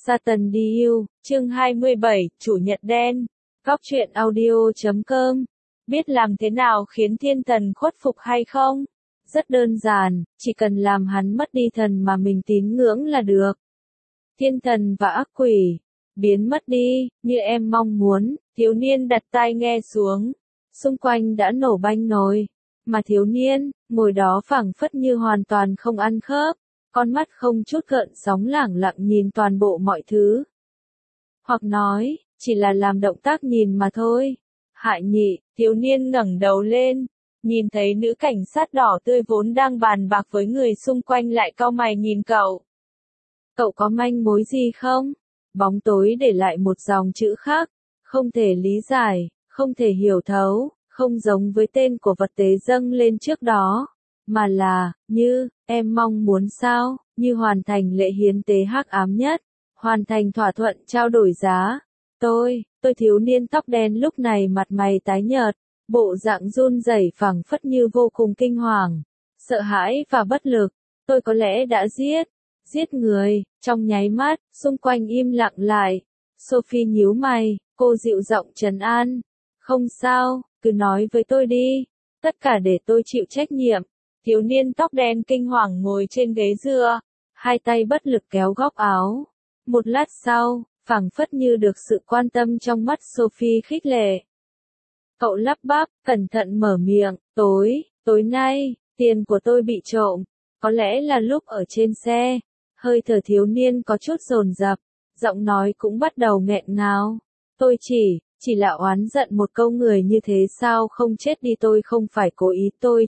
Satan đi yêu, chương 27, Chủ nhật đen. Góc truyện audio.com. Biết làm thế nào khiến thiên thần khuất phục hay không? Rất đơn giản, chỉ cần làm hắn mất đi thần mà mình tín ngưỡng là được. Thiên thần và ác quỷ, biến mất đi, như em mong muốn. Thiếu niên đặt tai nghe xuống. Xung quanh đã nổ banh nồi. Mà thiếu niên, ngồi đó phảng phất như hoàn toàn không ăn khớp. Con mắt không chút gợn sóng lẳng lặng nhìn toàn bộ mọi thứ. Hoặc nói, chỉ là làm động tác nhìn mà thôi. Hại nhị, thiếu niên ngẩng đầu lên, nhìn thấy nữ cảnh sát đỏ tươi vốn đang bàn bạc với người xung quanh lại cau mày nhìn cậu. Cậu có manh mối gì không? Bóng tối để lại một dòng chữ khác, không thể lý giải, không thể hiểu thấu, không giống với tên của vật tế dâng lên trước đó. Mà là, như, em mong muốn sao, như hoàn thành lễ hiến tế hắc ám nhất, hoàn thành thỏa thuận trao đổi giá. Tôi thiếu niên tóc đen lúc này mặt mày tái nhợt, bộ dạng run rẩy phảng phất như vô cùng kinh hoàng, sợ hãi và bất lực. Tôi có lẽ đã giết người, trong nháy mắt, xung quanh im lặng lại. Sophie nhíu mày, cô dịu giọng trấn an. Không sao, cứ nói với tôi đi, tất cả để tôi chịu trách nhiệm. Thiếu niên tóc đen kinh hoàng ngồi trên ghế dựa, hai tay bất lực kéo góc áo. Một lát sau, phảng phất như được sự quan tâm trong mắt Sophie khích lệ. Cậu lắp bắp, cẩn thận mở miệng, tối nay, tiền của tôi bị trộm, có lẽ là lúc ở trên xe. Hơi thở thiếu niên có chút dồn dập, giọng nói cũng bắt đầu nghẹn ngào. Tôi chỉ là oán giận một câu người như thế sao không chết đi, tôi không phải cố ý, tôi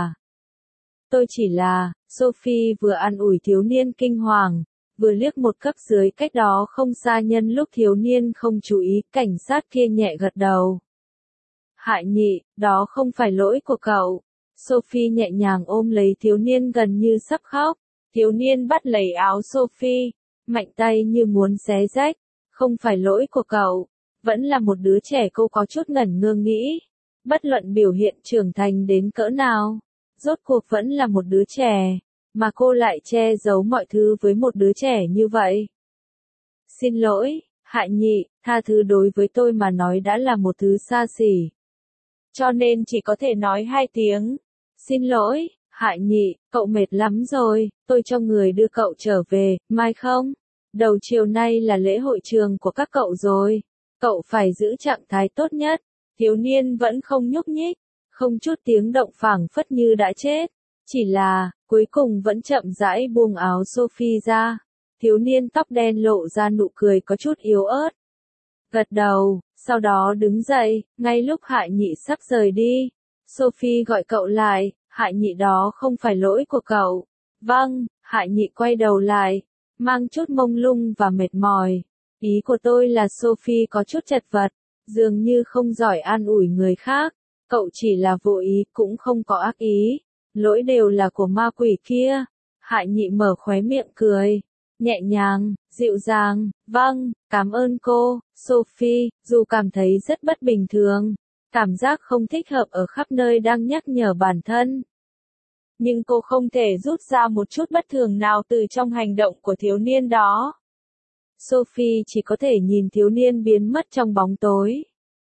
chỉ là, Sophie vừa an ủi thiếu niên kinh hoàng, vừa liếc một cấp dưới cách đó không xa. Nhân lúc thiếu niên không chú ý, cảnh sát kia nhẹ gật đầu. Hại nhị, đó không phải lỗi của cậu. Sophie nhẹ nhàng ôm lấy thiếu niên gần như sắp khóc. Thiếu niên bắt lấy áo Sophie, mạnh tay như muốn xé rách. Không phải lỗi của cậu, vẫn là một đứa trẻ. Cô có chút ngẩn ngơ nghĩ. Bất luận biểu hiện trưởng thành đến cỡ nào, rốt cuộc vẫn là một đứa trẻ, mà cô lại che giấu mọi thứ với một đứa trẻ như vậy. Xin lỗi, Hại nhị, tha thứ đối với tôi mà nói đã là một thứ xa xỉ. Cho nên chỉ có thể nói 2 tiếng. Xin lỗi, Hại nhị, cậu mệt lắm rồi, tôi cho người đưa cậu trở về, mai không? Đầu chiều nay là lễ hội trường của các cậu rồi. Cậu phải giữ trạng thái tốt nhất. Thiếu niên vẫn không nhúc nhích, không chút tiếng động phảng phất như đã chết. Chỉ là, cuối cùng vẫn chậm rãi buông áo Sophie ra. Thiếu niên tóc đen lộ ra nụ cười có chút yếu ớt. Gật đầu, sau đó đứng dậy, ngay lúc Hại nhị sắp rời đi. Sophie gọi cậu lại, Hại nhị, đó không phải lỗi của cậu. Vâng, Hại nhị quay đầu lại, mang chút mông lung và mệt mỏi. Ý của tôi là Sophie có chút chật vật, dường như không giỏi an ủi người khác. Cậu chỉ là vô ý, cũng không có ác ý. Lỗi đều là của ma quỷ kia. Hại nhị mở khóe miệng cười, nhẹ nhàng, dịu dàng. Vâng, cảm ơn cô, Sophie, dù cảm thấy rất bất bình thường. Cảm giác không thích hợp ở khắp nơi đang nhắc nhở bản thân. Nhưng cô không thể rút ra một chút bất thường nào từ trong hành động của thiếu niên đó. Sophie chỉ có thể nhìn thiếu niên biến mất trong bóng tối.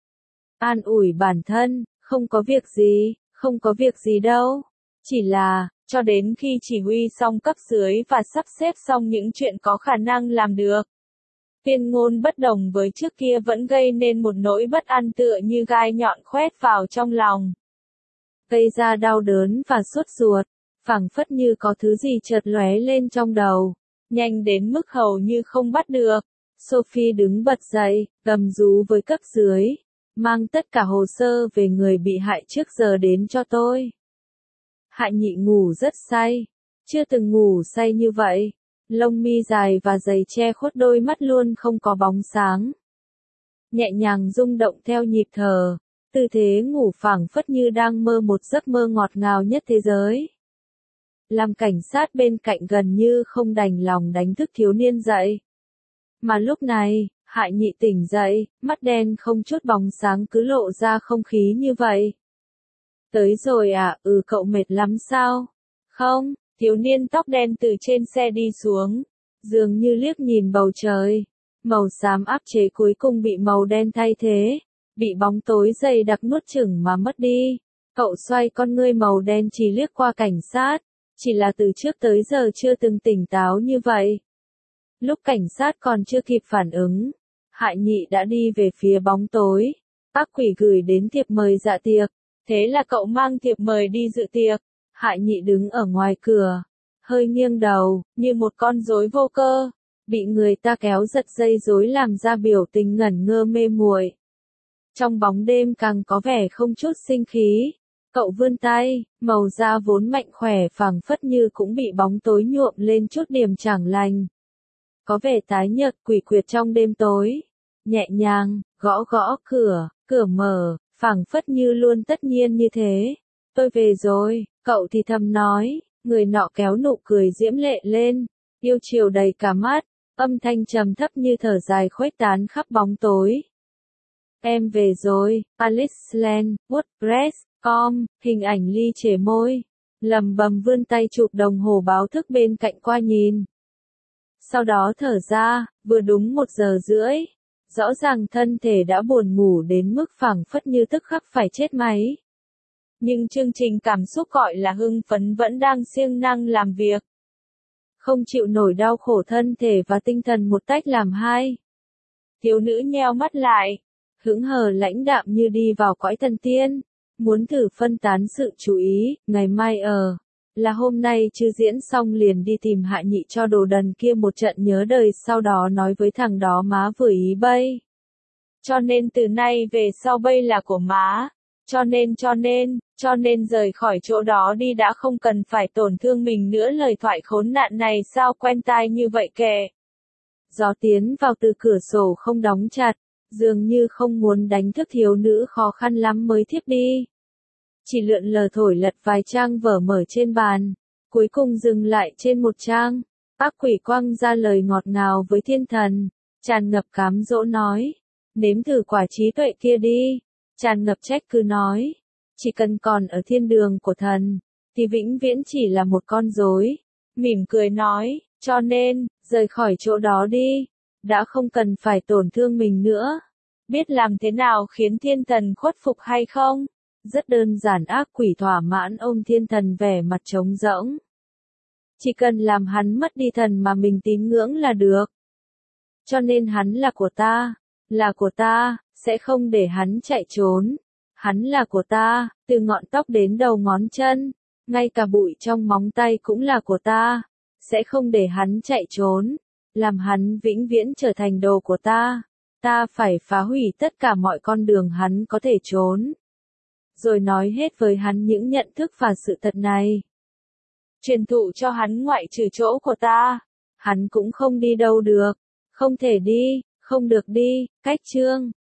An ủi bản thân, không có việc gì đâu. Chỉ là, cho đến khi chỉ huy xong cấp dưới và sắp xếp xong những chuyện có khả năng làm được. Tuyên ngôn bất đồng với trước kia vẫn gây nên một nỗi bất an tựa như gai nhọn khoét vào trong lòng. Gây ra đau đớn và sốt ruột, phảng phất như có thứ gì chợt lóe lên trong đầu, nhanh đến mức hầu như không bắt được. Sophie đứng bật dậy, gầm rú với cấp dưới, mang tất cả hồ sơ về người bị hại trước giờ đến cho tôi. Hại nhị ngủ rất say, chưa từng ngủ say như vậy. Lông mi dài và dày che khuất đôi mắt luôn không có bóng sáng. Nhẹ nhàng rung động theo nhịp thở, tư thế ngủ phảng phất như đang mơ một giấc mơ ngọt ngào nhất thế giới. Làm cảnh sát bên cạnh gần như không đành lòng đánh thức thiếu niên dậy. Mà lúc này, Hại nhị tỉnh dậy, mắt đen không chút bóng sáng cứ lộ ra không khí như vậy. Tới rồi à, cậu mệt lắm sao? Không, thiếu niên tóc đen từ trên xe đi xuống, Dường như liếc nhìn bầu trời, màu xám áp chế cuối cùng bị màu đen thay thế, bị bóng tối dày đặc nuốt chửng mà mất đi. Cậu xoay con ngươi màu đen chỉ liếc qua cảnh sát, chỉ là từ trước tới giờ chưa từng tỉnh táo như vậy. Lúc cảnh sát còn chưa kịp phản ứng, Hại Nhị đã đi về phía bóng tối. Ác quỷ gửi đến thiệp mời dạ tiệc, thế là cậu mang thiệp mời đi dự tiệc. Hại Nhị đứng ở ngoài cửa, hơi nghiêng đầu, như một con rối vô cơ, bị người ta kéo giật dây rối làm ra biểu tình ngẩn ngơ mê muội. Trong bóng đêm càng có vẻ không chút sinh khí. Cậu vươn tay, màu da vốn mạnh khỏe phảng phất như cũng bị bóng tối nhuộm lên chút điểm chẳng lành. Có vẻ tái nhợt quỷ quyệt trong đêm tối. Nhẹ nhàng, gõ gõ cửa, cửa mở, phảng phất như luôn tất nhiên như thế. Tôi về rồi, cậu thì thầm nói, người nọ kéo nụ cười diễm lệ lên, yêu chiều đầy cả mắt, âm thanh trầm thấp như thở dài khuếch tán khắp bóng tối. Em về rồi, Aliceland, WordPress.com, hình ảnh ly chề môi, lầm bầm vươn tay chụp đồng hồ báo thức bên cạnh qua nhìn. Sau đó thở ra, vừa đúng 1 giờ rưỡi, rõ ràng thân thể đã buồn ngủ đến mức phảng phất như tức khắc phải chết máy. Nhưng chương trình cảm xúc gọi là hưng phấn vẫn đang siêng năng làm việc. Không chịu nổi đau khổ thân thể và tinh thần một tách làm hai. Thiếu nữ nheo mắt lại, hững hờ lãnh đạm như đi vào cõi thần tiên, muốn thử phân tán sự chú ý, ngày mai là hôm nay chưa diễn xong liền đi tìm Hại Nhị cho đồ đần kia một trận nhớ đời, sau đó nói với thằng đó má vừa ý bây. Cho nên từ nay về sau bây là của má, cho nên rời khỏi chỗ đó đi đã, không cần phải tổn thương mình nữa. Lời thoại khốn nạn này sao quen tai như vậy kìa. Gió tiến vào từ cửa sổ không đóng chặt, dường như không muốn đánh thức thiếu nữ khó khăn lắm mới thiếp đi. Chỉ lượn lờ thổi lật vài trang vở mở trên bàn, cuối cùng dừng lại trên một trang. Ác quỷ quăng ra lời ngọt ngào với thiên thần, tràn ngập cám dỗ nói, nếm thử quả trí tuệ kia đi, tràn ngập trách cứ nói, chỉ cần còn ở thiên đường của thần, thì vĩnh viễn chỉ là một con rối. Mỉm cười nói, cho nên, rời khỏi chỗ đó đi, đã không cần phải tổn thương mình nữa. Biết làm thế nào khiến thiên thần khuất phục hay không? Rất đơn giản. Ác quỷ thỏa mãn ôm thiên thần vẻ mặt trống rỗng. Chỉ cần làm hắn mất đi thần mà mình tín ngưỡng là được. Cho nên hắn là của ta, sẽ không để hắn chạy trốn. Hắn là của ta, từ ngọn tóc đến đầu ngón chân, ngay cả bụi trong móng tay cũng là của ta, sẽ không để hắn chạy trốn, làm hắn vĩnh viễn trở thành đồ của ta. Ta phải phá hủy tất cả mọi con đường hắn có thể trốn. Rồi nói hết với hắn những nhận thức và sự thật này. Truyền thụ cho hắn ngoại trừ chỗ của ta, hắn cũng không đi đâu được. Không thể đi, không được đi. Cách chương